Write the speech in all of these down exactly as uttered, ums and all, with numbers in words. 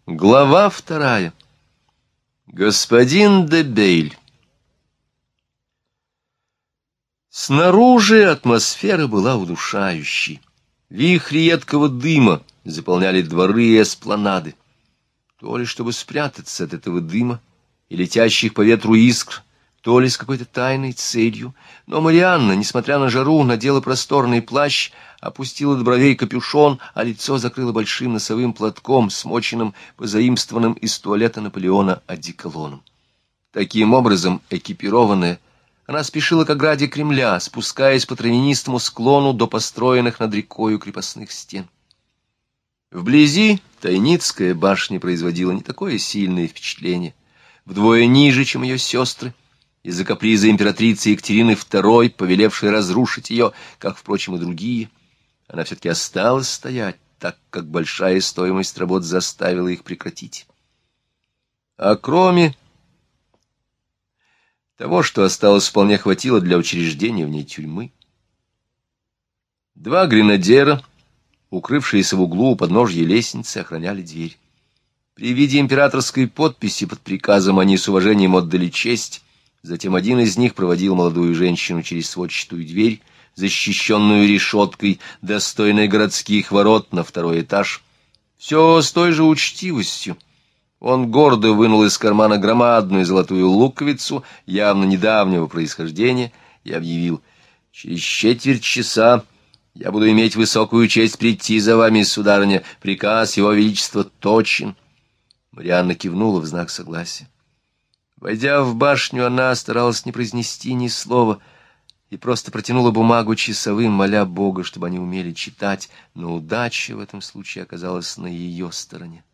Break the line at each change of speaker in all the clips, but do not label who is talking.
Глава вторая. Господин де Бейль. Снаружи атмосфера была удушающей. Вихри едкого дыма заполняли дворы и эспланады. То ли чтобы спрятаться от этого дыма и летящих по ветру искр, то ли с какой-то тайной целью, но Марианна, несмотря на жару, надела просторный плащ, опустила до бровей капюшон, а лицо закрыла большим носовым платком, смоченным, позаимствованным из туалета Наполеона одеколоном. Таким образом, экипированная, она спешила к ограде Кремля, спускаясь по травянистому склону до построенных над рекою крепостных стен. Вблизи Тайницкая башня производила не такое сильное впечатление, вдвое ниже, чем ее сестры, из-за каприза императрицы Екатерины второй, повелевшей разрушить ее, как, впрочем, и другие. Она все-таки осталась стоять, так как большая стоимость работ заставила их прекратить. А кроме того, что осталось, вполне хватило для учреждения в ней тюрьмы. Два гренадера, укрывшиеся в углу у подножья лестницы, охраняли дверь. При виде императорской подписи под приказом они с уважением отдали честь. Затем один из них проводил молодую женщину через сводчатую дверь, защищенную решеткой, достойной городских ворот, на второй этаж. Все с той же учтивостью. Он гордо вынул из кармана громадную золотую луковицу, явно недавнего происхождения, и объявил: «Через четверть часа я буду иметь высокую честь прийти за вами, сударыня. Приказ его величества точен». Марианна кивнула в знак согласия. Войдя в башню, она старалась не произнести ни слова и просто протянула бумагу часовым, моля Бога, чтобы они умели читать, но удача в этом случае оказалась на ее стороне.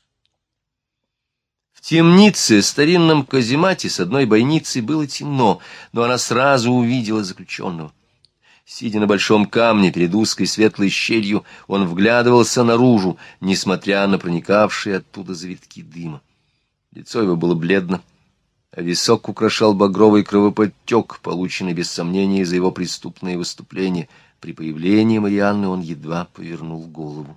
В темнице, старинном каземате с одной бойницей, было темно, но она сразу увидела заключенного. Сидя на большом камне перед узкой светлой щелью, он вглядывался наружу, несмотря на проникавшие оттуда завитки дыма. Лицо его было бледно, а висок украшал багровый кровоподтек, полученный без сомнения за его преступное выступление. При появлении Марианны он едва повернул голову.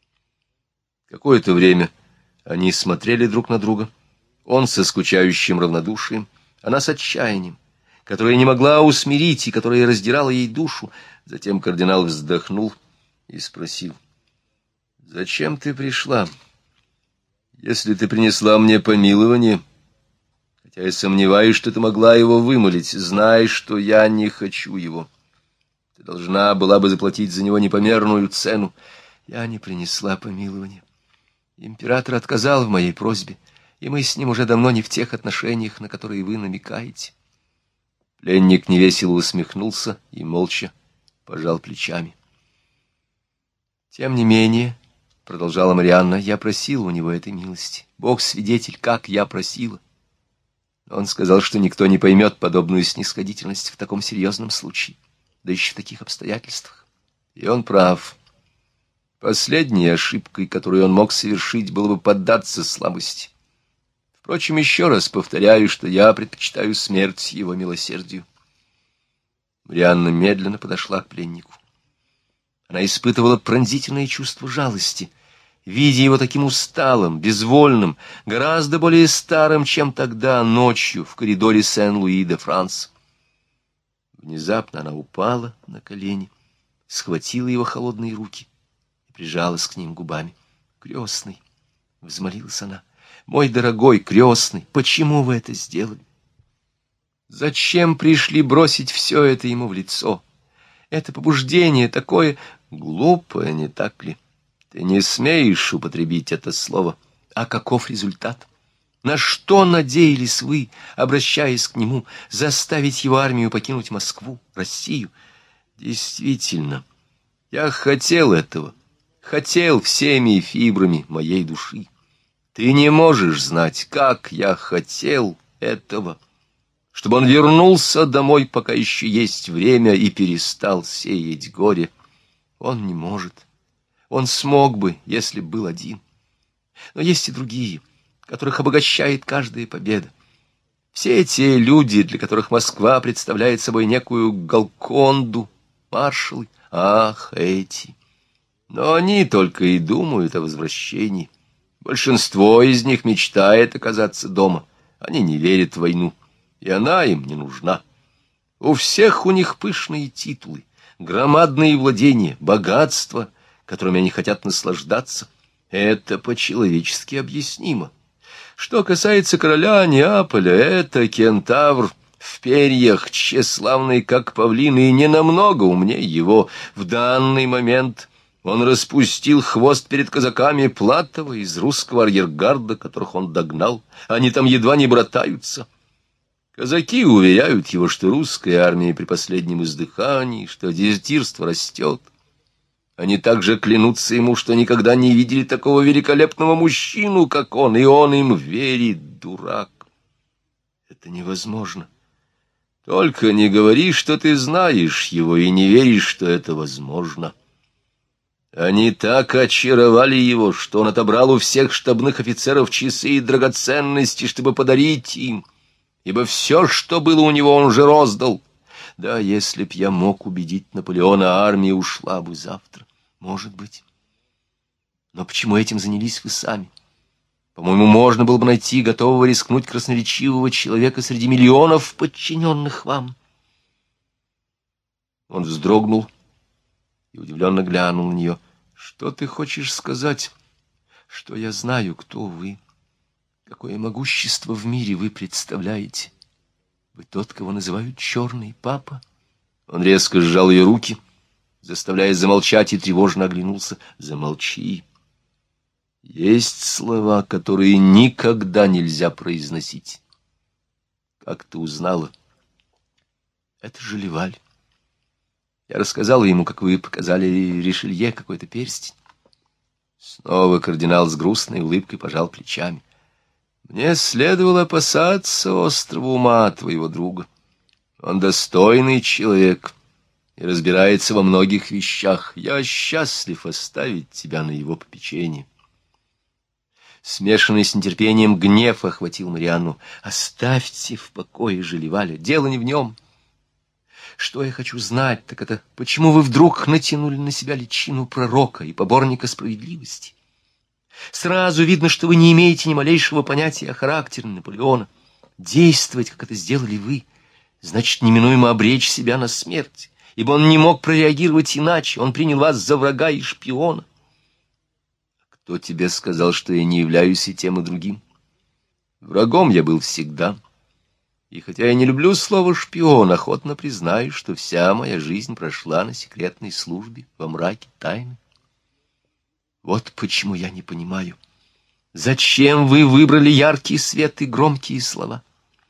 Какое-то время они смотрели друг на друга. Он со скучающим равнодушием, она с отчаянием, которое не могла усмирить и которое раздирало ей душу. Затем кардинал вздохнул и спросил: «Зачем ты пришла? Если ты принесла мне помилование, хотя я сомневаюсь, что ты могла его вымолить, знай, что я не хочу его. Ты должна была бы заплатить за него непомерную цену». «Я не принесла помилования. Император отказал в моей просьбе, и мы с ним уже давно не в тех отношениях, на которые вы намекаете». Пленник невесело усмехнулся и молча пожал плечами. «Тем не менее, — продолжала Марианна, — я просила у него этой милости. Бог свидетель, как я просила. Он сказал, что никто не поймет подобную снисходительность в таком серьезном случае, да еще в таких обстоятельствах. И он прав. Последней ошибкой, которую он мог совершить, было бы поддаться слабости. Впрочем, еще раз повторяю, что я предпочитаю смерть его милосердию». Марианна медленно подошла к пленнику. Она испытывала пронзительное чувство жалости, видя его таким усталым, безвольным, гораздо более старым, чем тогда ночью в коридоре Сен-Луи-де-Франс. Внезапно она упала на колени, схватила его холодные руки и прижалась к ним губами. «Крестный!» — взмолилась она. «Мой дорогой крестный, почему вы это сделали? Зачем пришли бросить все это ему в лицо? Это побуждение такое глупое, не так ли? Ты не смеешь употребить это слово. А каков результат? На что надеялись вы, обращаясь к нему, заставить его армию покинуть Москву, Россию? Действительно, я хотел этого, хотел всеми фибрами моей души. Ты не можешь знать, как я хотел этого, чтобы он вернулся домой, пока еще есть время, и перестал сеять горе. Он не может. Он смог бы, если б был один. Но есть и другие, которых обогащает каждая победа. Все те люди, для которых Москва представляет собой некую Голконду, маршалы. Ах, эти! Но они только и думают о возвращении. Большинство из них мечтает оказаться дома. Они не верят в войну, и она им не нужна. У всех у них пышные титулы, громадные владения, богатства, которыми они хотят наслаждаться. Это по-человечески объяснимо. Что касается короля Неаполя, это кентавр в перьях, тщеславный, как павлин, и не намного умнее его. В данный момент он распустил хвост перед казаками Платова из русского арьергарда, которых он догнал. Они там едва не братаются. Казаки уверяют его, что русская армия при последнем издыхании, что дезертирство растет. Они также клянутся ему, что никогда не видели такого великолепного мужчину, как он, и он им верит, дурак. Это невозможно. Только не говори, что ты знаешь его, и не веришь, что это возможно. Они так очаровали его, что он отобрал у всех штабных офицеров часы и драгоценности, чтобы подарить им, ибо все, что было у него, он уже роздал. Да, если б я мог убедить Наполеона, армия ушла бы завтра. Может быть. Но почему этим занялись вы сами? По-моему, можно было бы найти готового рискнуть красноречивого человека среди миллионов подчиненных вам. Он вздрогнул и удивленно глянул на нее. Что ты хочешь сказать? Что я знаю, кто вы? Какое могущество в мире вы представляете? Вы тот, кого называют Черный Папа? Он резко сжал ее руки, заставляя замолчать, и тревожно оглянулся. Замолчи. Есть слова, которые никогда нельзя произносить. Как ты узнала? Это же Леваль. Я рассказала ему, как вы показали Ришелье какой-то перстень. Снова кардинал с грустной улыбкой пожал плечами. Мне следовало опасаться острого ума твоего друга. Он достойный человек и разбирается во многих вещах. Я счастлив оставить тебя на его попечение. Смешанный с нетерпением гнев охватил Марианну. Оставьте в покое же Леваля, дело не в нем. Что я хочу знать, так это, почему вы вдруг натянули на себя личину пророка и поборника справедливости? Сразу видно, что вы не имеете ни малейшего понятия о характере Наполеона. Действовать, как это сделали вы, значит неминуемо обречь себя на смерть, ибо он не мог прореагировать иначе, он принял вас за врага и шпиона. Кто тебе сказал, что я не являюсь и тем, и другим? Врагом я был всегда. И хотя я не люблю слово «шпион», охотно признаю, что вся моя жизнь прошла на секретной службе во мраке тайны. Вот почему я не понимаю, зачем вы выбрали яркий свет и громкие слова?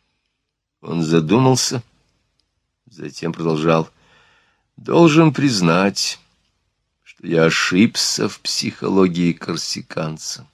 Он задумался, затем продолжал. Должен признать, что я ошибся в психологии корсиканца.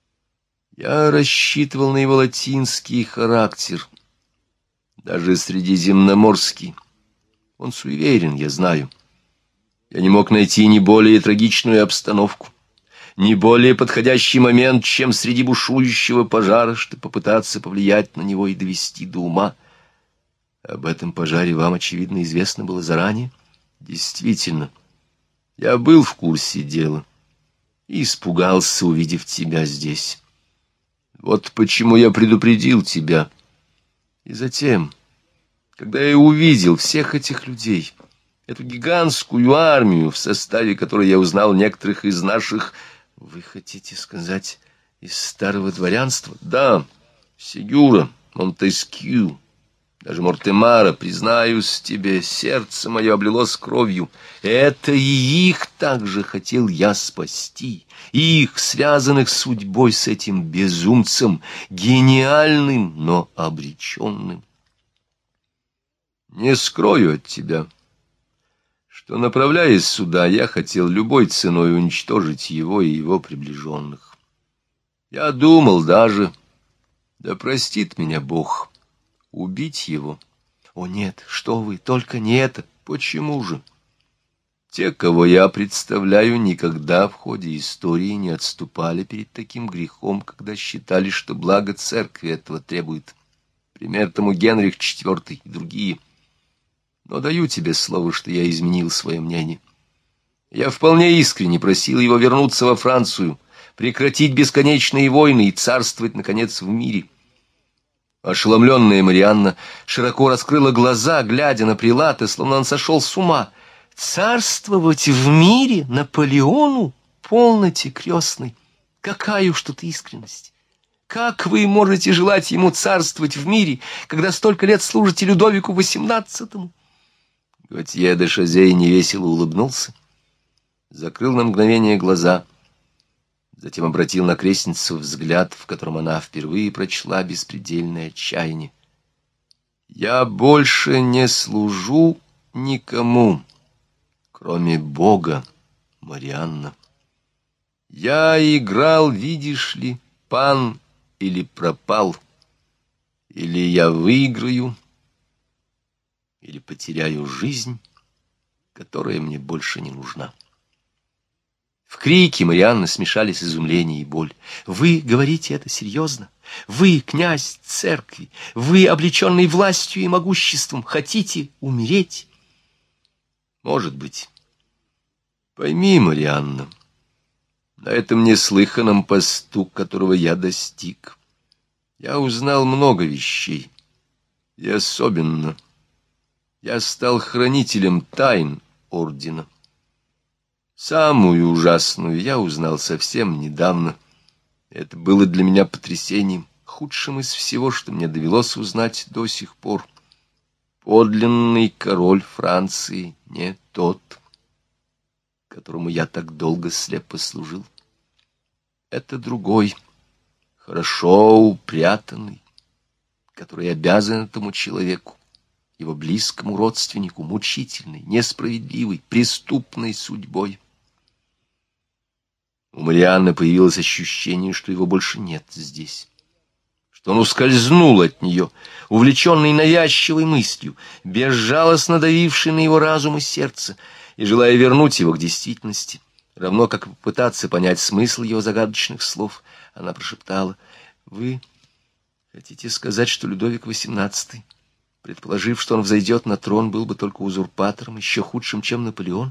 Я рассчитывал на его латинский характер, даже средиземноморский. Он суеверен, я знаю. Я не мог найти ни более трагичную обстановку, ни более подходящий момент, чем среди бушующего пожара, чтобы попытаться повлиять на него и довести до ума. Об этом пожаре вам, очевидно, известно было заранее. Действительно, я был в курсе дела и испугался, увидев тебя здесь. Вот почему я предупредил тебя. И затем, когда я увидел всех этих людей, эту гигантскую армию, в составе которой я узнал некоторых из наших... Вы хотите сказать, из старого дворянства? Да, Сегюра, Монтескью, даже Мортемара, признаюсь тебе, сердце мое облилось кровью. Это и их также хотел я спасти, их, связанных судьбой с этим безумцем, гениальным, но обреченным. Не скрою от тебя, что, направляясь сюда, я хотел любой ценой уничтожить его и его приближенных. Я думал даже, да простит меня Бог, убить его. О нет, что вы, только не это. Почему же? Те, кого я представляю, никогда в ходе истории не отступали перед таким грехом, когда считали, что благо церкви этого требует. Пример тому Генрих четвёртый и другие. Но даю тебе слово, что я изменил свое мнение. Я вполне искренне просил его вернуться во Францию, прекратить бесконечные войны и царствовать, наконец, в мире. Ошеломленная Марианна широко раскрыла глаза, глядя на прилата, словно он сошел с ума. «Царствовать в мире Наполеону? Полноте, крестный! Какая уж тут искренность! Как вы можете желать ему царствовать в мире, когда столько лет служите Людовику восемнадцатому?» Готье де Шазей невесело улыбнулся, закрыл на мгновение глаза, затем обратил на крестницу взгляд, в котором она впервые прочла беспредельное отчаяние. «Я больше не служу никому, кроме Бога, Марианна. Я играл, видишь ли, пан или пропал, или я выиграю, или потеряю жизнь, которая мне больше не нужна». В крике Марианны смешались изумление и боль. «Вы говорите это серьезно? Вы, князь церкви, вы, облеченный властью и могуществом, хотите умереть?» «Может быть. Пойми, Марианна, на этом неслыханном посту, которого я достиг, я узнал много вещей, и особенно я стал хранителем тайн ордена. Самую ужасную я узнал совсем недавно. Это было для меня потрясением, худшим из всего, что мне довелось узнать до сих пор. Подлинный король Франции не тот, которому я так долго слепо служил. Это другой, хорошо упрятанный, который обязан этому человеку, его близкому родственнику, мучительной, несправедливой, преступной судьбой. У Марианны появилось ощущение, что его больше нет здесь, что он ускользнул от нее, увлеченный навязчивой мыслью, безжалостно давивший на его разум и сердце, и желая вернуть его к действительности, равно как и попытаться понять смысл его загадочных слов, она прошептала: «Вы хотите сказать, что Людовик восемнадцатый, предположив, что он взойдет на трон, был бы только узурпатором, еще худшим, чем Наполеон?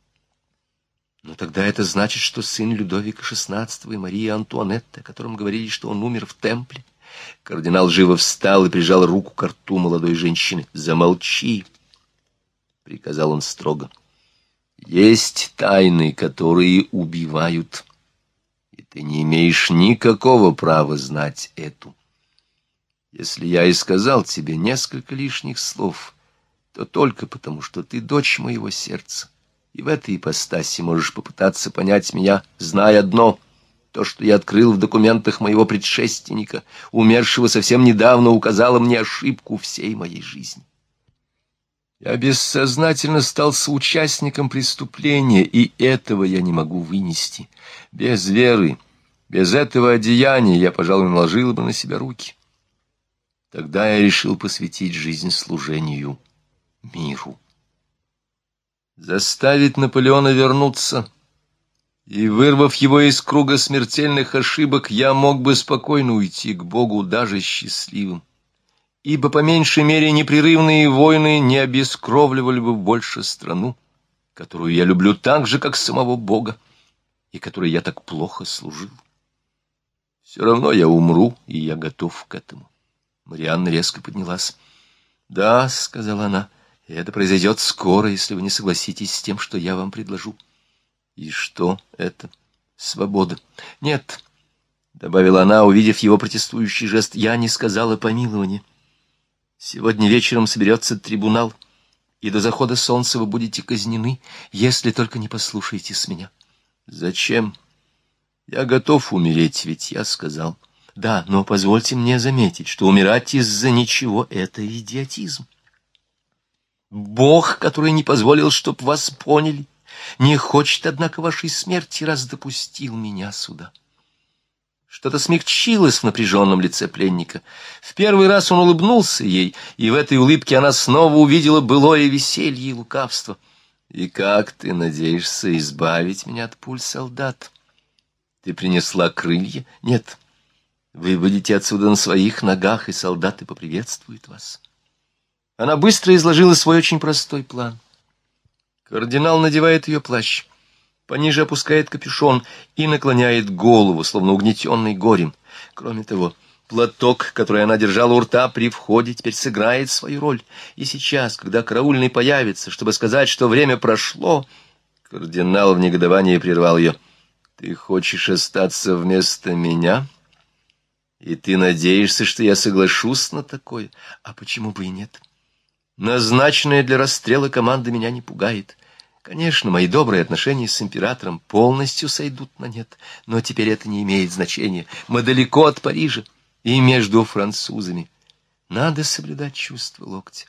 Но тогда это значит, что сын Людовика шестнадцатого и Марии Антуанетты, о котором говорили, что он умер в Темпле». Кардинал живо встал и прижал руку к рту молодой женщины. «Замолчи!» — приказал он строго. «Есть тайны, которые убивают, и ты не имеешь никакого права знать эту. Если я и сказал тебе несколько лишних слов, то только потому, что ты дочь моего сердца, и в этой ипостаси можешь попытаться понять меня, зная одно — то, что я открыл в документах моего предшественника, умершего совсем недавно, указало мне ошибку всей моей жизни. Я бессознательно стал соучастником преступления, и этого я не могу вынести. Без веры, без этого одеяния я, пожалуй, наложил бы на себя руки. Тогда я решил посвятить жизнь служению миру. Заставить Наполеона вернуться, и, вырвав его из круга смертельных ошибок, я мог бы спокойно уйти к Богу даже счастливым, ибо по меньшей мере непрерывные войны не обескровливали бы больше страну, которую я люблю так же, как самого Бога, и которой я так плохо служил. Все равно я умру, и я готов к этому». Марианна резко поднялась. «Да, — сказала она, — это произойдет скоро, если вы не согласитесь с тем, что я вам предложу». «И что это? Свобода?» «Нет, — добавила она, увидев его протестующий жест, — я не сказала помилования. Сегодня вечером соберется трибунал, и до захода солнца вы будете казнены, если только не послушаетесь меня». «Зачем? Я готов умереть, ведь я сказал». «Да, но позвольте мне заметить, что умирать из-за ничего — это идиотизм. Бог, который не позволил, чтоб вас поняли, не хочет, однако, вашей смерти, раз допустил меня сюда». Что-то смягчилось в напряженном лице пленника. В первый раз он улыбнулся ей, и в этой улыбке она снова увидела былое веселье и лукавство. «И как ты надеешься избавить меня от пуль солдат? Ты принесла крылья? Нет. Вы выйдете отсюда на своих ногах, и солдаты поприветствуют вас». Она быстро изложила свой очень простой план. Кардинал надевает ее плащ. пониже опускает капюшон и наклоняет голову, словно угнетенный горем. Кроме того, платок, который она держала у рта при входе, теперь сыграет свою роль. И сейчас, когда караульный появится, чтобы сказать, что время прошло, кардинал в негодовании прервал ее. «Ты хочешь остаться вместо меня? И ты надеешься, что я соглашусь на такое? А почему бы и нет? Назначенная для расстрела команда меня не пугает. Конечно, мои добрые отношения с императором полностью сойдут на нет, но теперь это не имеет значения. Мы далеко от Парижа и между французами. Надо соблюдать чувство локтя».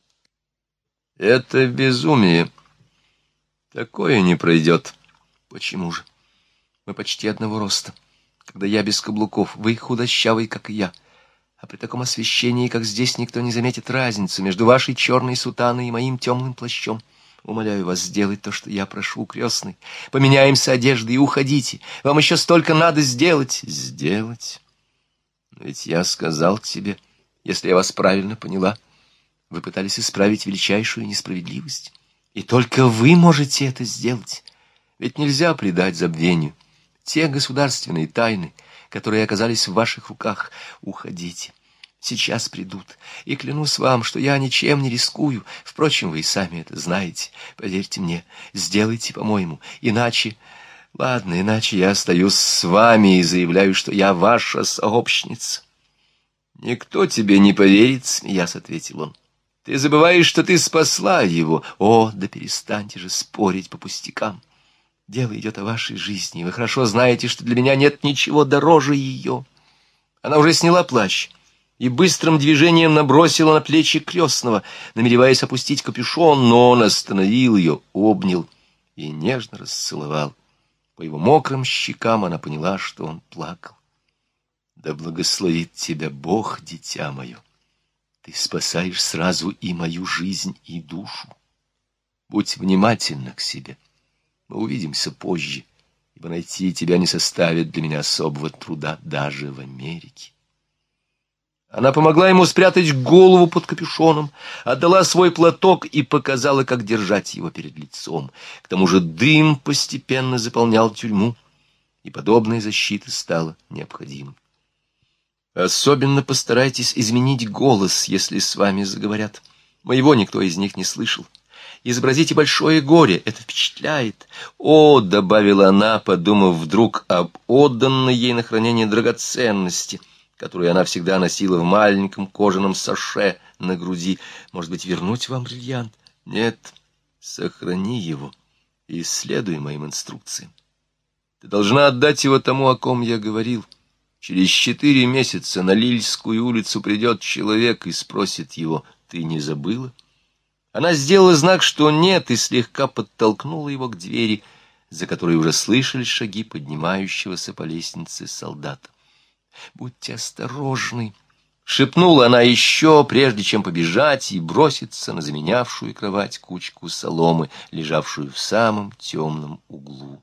«Это безумие. Такое не пройдет». «Почему же? Мы почти одного роста. Когда я без каблуков, вы худощавый, как и я. А при таком освещении, как здесь, никто не заметит разницу между вашей черной сутаной и моим темным плащом. Умоляю вас сделать то, что я прошу, крестный. Поменяемся одеждой и уходите. Вам еще столько надо сделать». «Сделать? Но ведь я сказал тебе, если я вас правильно поняла, вы пытались исправить величайшую несправедливость. И только вы можете это сделать. Ведь нельзя предать забвению те государственные тайны, которые оказались в ваших руках. Уходите. Сейчас придут. И клянусь вам, что я ничем не рискую. Впрочем, вы и сами это знаете. Поверьте мне, сделайте по-моему. Иначе... Ладно, иначе я остаюсь с вами и заявляю, что я ваша сообщница». «Никто тебе не поверит», — смеясь ответил он. «Ты забываешь, что ты спасла его». «О, да перестаньте же спорить по пустякам. Дело идет о вашей жизни, и вы хорошо знаете, что для меня нет ничего дороже ее». Она уже сняла плащ и быстрым движением набросила на плечи крестного, намереваясь опустить капюшон, но он остановил ее, обнял и нежно расцеловал. По его мокрым щекам она поняла, что он плакал. «Да благословит тебя Бог, дитя мое! Ты спасаешь сразу и мою жизнь, и душу. Будь внимательна к себе. Мы увидимся позже, ибо найти тебя не составит для меня особого труда даже в Америке». Она помогла ему спрятать голову под капюшоном, отдала свой платок и показала, как держать его перед лицом. К тому же дым постепенно заполнял тюрьму, и подобная защита стала необходимой. «Особенно постарайтесь изменить голос, если с вами заговорят. Моего никто из них не слышал. Изобразите большое горе, это впечатляет. О, — добавила она, подумав вдруг об отданной ей на хранение драгоценности, которую она всегда носила в маленьком кожаном саше на груди. Может быть, вернуть вам бриллиант? Нет, сохрани его и следуй моим инструкциям. Ты должна отдать его тому, о ком я говорил. Через четыре месяца на Лильскую улицу придет человек и спросит его: ты не забыла?» Она сделала знак, что нет, и слегка подтолкнула его к двери, за которой уже слышались шаги поднимающегося по лестнице солдата. «Будьте осторожны!» — шепнула она еще, прежде чем побежать и броситься на заменявшую кровать кучку соломы, лежавшую в самом темном углу.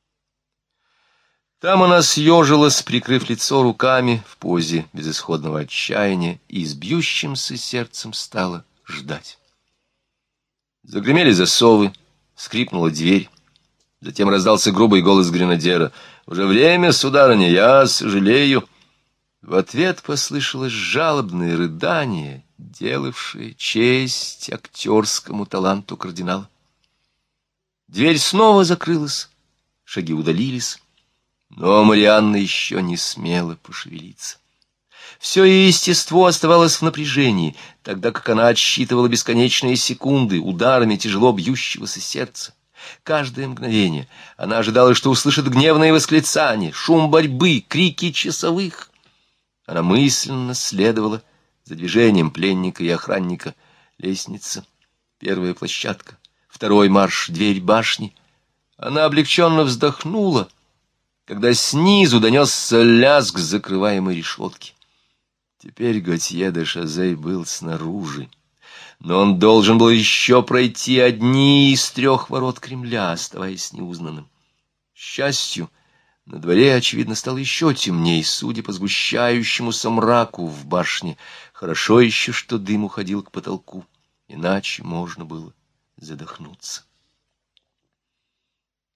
Там она съежилась, прикрыв лицо руками в позе безысходного отчаяния, и с бьющимся сердцем стала ждать. Загремели засовы, скрипнула дверь. Затем раздался грубый голос гренадера: «Уже время, сударыня, я сожалею». В ответ послышалось жалобное рыдание, делавшее честь актерскому таланту кардинала. Дверь снова закрылась, шаги удалились, но Марианна еще не смела пошевелиться. Все ее естество оставалось в напряжении, тогда как она отсчитывала бесконечные секунды ударами тяжело бьющегося сердца. Каждое мгновение она ожидала, что услышит гневные восклицания, шум борьбы, крики часовых. Она мысленно следовала за движением пленника и охранника. Лестница, первая площадка, второй марш, дверь башни. Она облегченно вздохнула, когда снизу донесся лязг закрываемой решетки. Теперь Готье де Шазей был снаружи, но он должен был еще пройти одни из трех ворот Кремля, оставаясь неузнанным. К счастью, на дворе, очевидно, стало еще темней, судя по сгущающемуся мраку в башне. Хорошо еще, что дым уходил к потолку, иначе можно было задохнуться.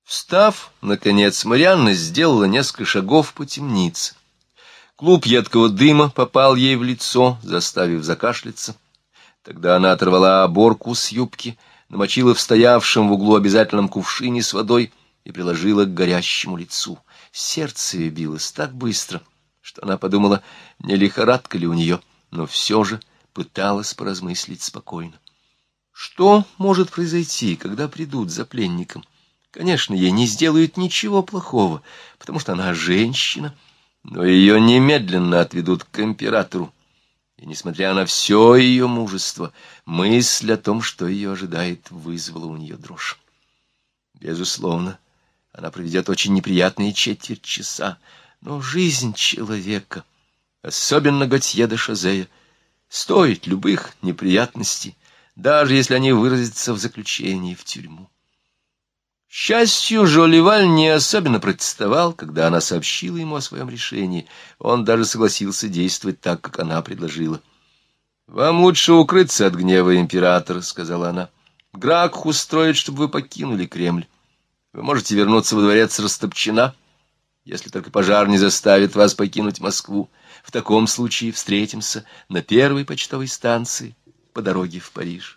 Встав, наконец, Марианна сделала несколько шагов по темнице. Клуб едкого дыма попал ей в лицо, заставив закашляться. Тогда она оторвала оборку с юбки, намочила в стоявшем в углу обязательном кувшине с водой и приложила к горящему лицу. Сердце ее билось так быстро, что она подумала, не лихорадка ли у нее, но все же пыталась поразмыслить спокойно. Что может произойти, когда придут за пленником? Конечно, ей не сделают ничего плохого, потому что она женщина, но ее немедленно отведут к императору. И, несмотря на все ее мужество, мысль о том, что ее ожидает, вызвала у нее дрожь. Безусловно, она проведет очень неприятные четверть часа, но жизнь человека, особенно Готье де Шозея, стоит любых неприятностей, даже если они выразятся в заключении в тюрьму. К счастью, Жолливаль не особенно протестовал, когда она сообщила ему о своем решении. Он даже согласился действовать так, как она предложила. «Вам лучше укрыться от гнева императора», — сказала она. «Гракх устроит, чтобы вы покинули Кремль. Вы можете вернуться во дворец Растопчина, если только пожар не заставит вас покинуть Москву. В таком случае встретимся на первой почтовой станции по дороге в Париж».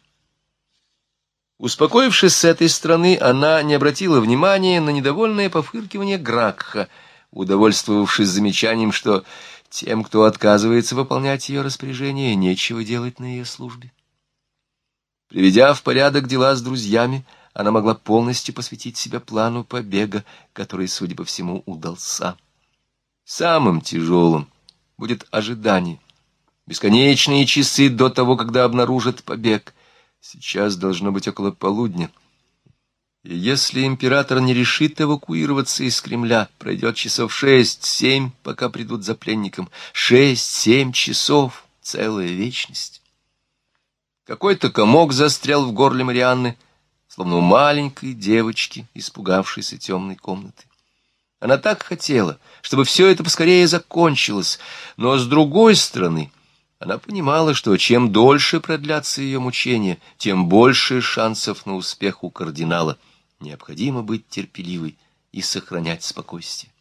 Успокоившись с этой стороны, она не обратила внимания на недовольное пофыркивание Гракха, удовольствовавшись замечанием, что тем, кто отказывается выполнять ее распоряжение, нечего делать на ее службе. Приведя в порядок дела с друзьями, она могла полностью посвятить себя плану побега, который, судя по всему, удался. Самым тяжелым будет ожидание. Бесконечные часы до того, когда обнаружат побег. Сейчас должно быть около полудня. И если император не решит эвакуироваться из Кремля, пройдет часов шесть-семь, пока придут за пленником. Шесть-семь часов — целая вечность. Какой-то комок застрял в горле Марианны, словно у маленькой девочки, испугавшейся темной комнаты. Она так хотела, чтобы все это поскорее закончилось, но, с другой стороны, она понимала, что чем дольше продлятся ее мучения, тем больше шансов на успех у кардинала. Необходимо быть терпеливой и сохранять спокойствие.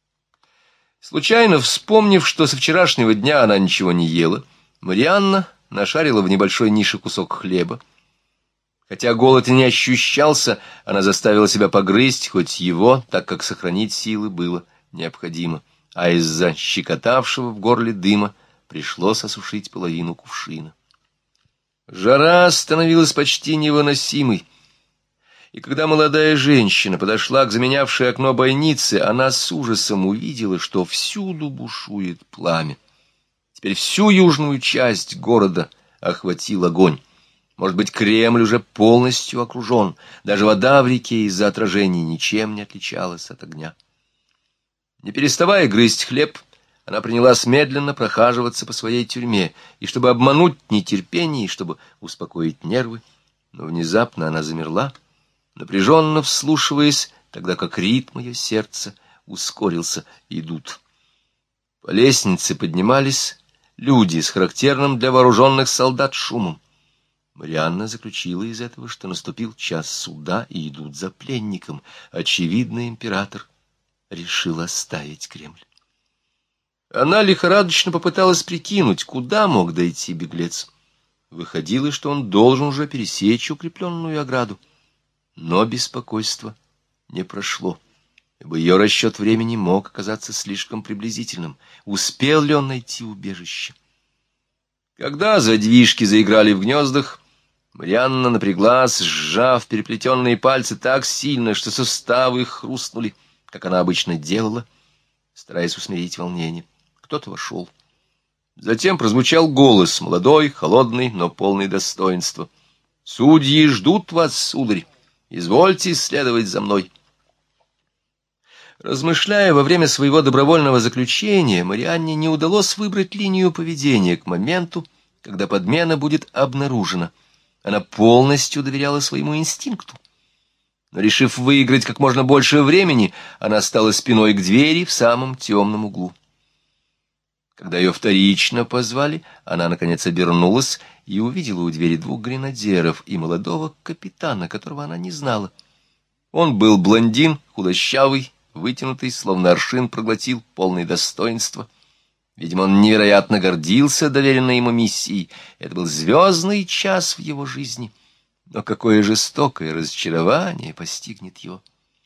Случайно вспомнив, что со вчерашнего дня она ничего не ела, Марианна нашарила в небольшой нише кусок хлеба. Хотя голод и не ощущался, она заставила себя погрызть хоть его, так как сохранить силы было необходимо, а из-за щекотавшего в горле дыма пришлось осушить половину кувшина. Жара становилась почти невыносимой, и когда молодая женщина подошла к заменявшей окно бойнице, она с ужасом увидела, что всюду бушует пламя. Теперь всю южную часть города охватил огонь. Может быть, Кремль уже полностью окружен, даже вода в реке из-за отражений ничем не отличалась от огня. Не переставая грызть хлеб, она принялась медленно прохаживаться по своей тюрьме, и чтобы обмануть нетерпение, и чтобы успокоить нервы, но внезапно она замерла, напряженно вслушиваясь, тогда как ритм ее сердца ускорился. Идут. По лестнице поднимались люди с характерным для вооруженных солдат шумом. Марианна заключила из этого, что наступил час суда, и идут за пленником. Очевидно, император решил оставить Кремль. Она лихорадочно попыталась прикинуть, куда мог дойти беглец. Выходило, что он должен уже пересечь укрепленную ограду. Но беспокойство не прошло, ибо ее расчет времени мог оказаться слишком приблизительным. Успел ли он найти убежище? Когда задвижки заиграли в гнездах, Марианна напряглась, сжав переплетенные пальцы так сильно, что суставы хрустнули, как она обычно делала, стараясь усмирить волнение. Кто-то вошел. Затем прозвучал голос, молодой, холодный, но полный достоинства. «Судьи ждут вас, сударь. Извольте следовать за мной». Размышляя во время своего добровольного заключения, Марианне не удалось выбрать линию поведения к моменту, когда подмена будет обнаружена. Она полностью доверяла своему инстинкту. Но, решив выиграть как можно больше времени, она стала спиной к двери в самом темном углу. Когда ее вторично позвали, она, наконец, обернулась и увидела у двери двух гренадеров и молодого капитана, которого она не знала. Он был блондин, худощавый, вытянутый, словно аршин проглотил, полный достоинства. Видимо, он невероятно гордился доверенной ему миссией. Это был звездный час в его жизни. Но какое жестокое разочарование постигнет его.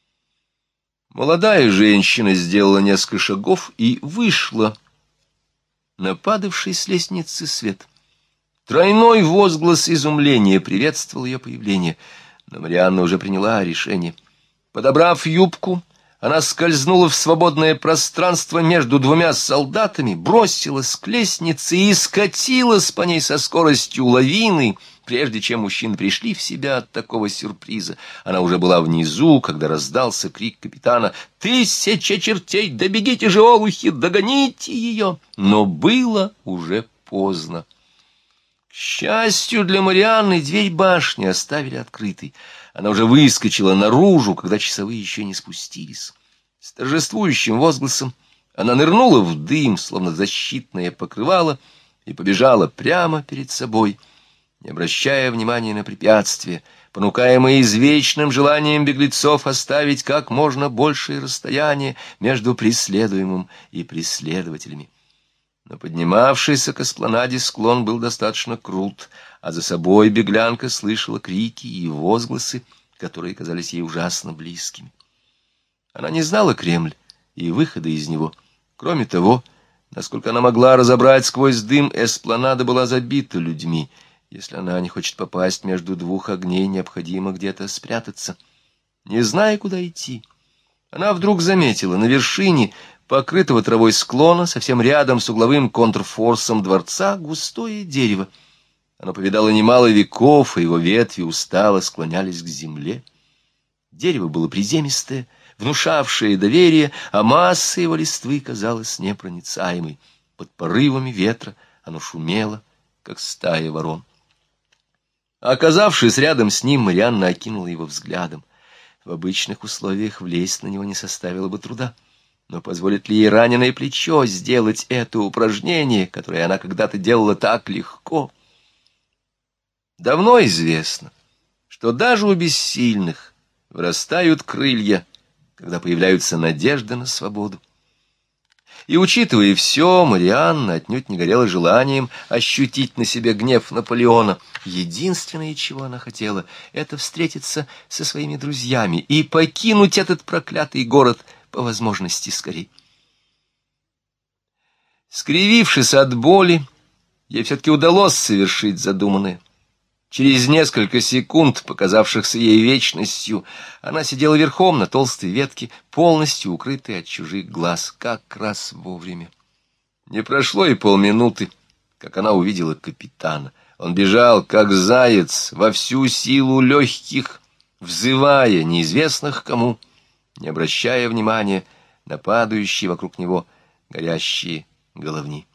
Молодая женщина сделала несколько шагов и вышла на падавший с лестницы свет. Тройной возглас изумления приветствовал ее появление, но Марианна уже приняла решение. Подобрав юбку, она скользнула в свободное пространство между двумя солдатами, бросилась к лестнице и скатилась по ней со скоростью лавины. Прежде чем мужчины пришли в себя от такого сюрприза, она уже была внизу, когда раздался крик капитана: «Тысяча чертей! Добегите же, олухи! Догоните ее!» Но было уже поздно. К счастью для Марианны, дверь башни оставили открытой. Она уже выскочила наружу, когда часовые еще не спустились. С торжествующим возгласом она нырнула в дым, словно защитное покрывало, и побежала прямо перед собой, не обращая внимания на препятствия, понукаемые извечным желанием беглецов оставить как можно большее расстояние между преследуемым и преследователями. Но поднимавшийся к эспланаде склон был достаточно крут, а за собой беглянка слышала крики и возгласы, которые казались ей ужасно близкими. Она не знала Кремль и выхода из него. Кроме того, насколько она могла разобрать сквозь дым, эспланада была забита людьми. Если она не хочет попасть между двух огней, необходимо где-то спрятаться. Не зная, куда идти, она вдруг заметила на вершине покрытого травой склона, совсем рядом с угловым контрфорсом дворца, густое дерево. Оно повидало немало веков, и его ветви устало склонялись к земле. Дерево было приземистое, внушавшее доверие, а масса его листвы казалась непроницаемой. Под порывами ветра оно шумело, как стая ворон. Оказавшись рядом с ним, Марианна окинула его взглядом. В обычных условиях влезть на него не составило бы труда. Но позволит ли ей раненое плечо сделать это упражнение, которое она когда-то делала так легко? Давно известно, что даже у бессильных вырастают крылья, когда появляются надежды на свободу. И, учитывая все, Марианна отнюдь не горела желанием ощутить на себе гнев Наполеона. Единственное, чего она хотела, — это встретиться со своими друзьями и покинуть этот проклятый город по возможности скорей. Скривившись от боли, ей все-таки удалось совершить задуманное. Через несколько секунд, показавшихся ей вечностью, она сидела верхом на толстой ветке, полностью укрытой от чужих глаз, как раз вовремя. Не прошло и полминуты, как она увидела капитана. Он бежал, как заяц, во всю силу легких, взывая неизвестных кому, не обращая внимания на падающие вокруг него горящие головни.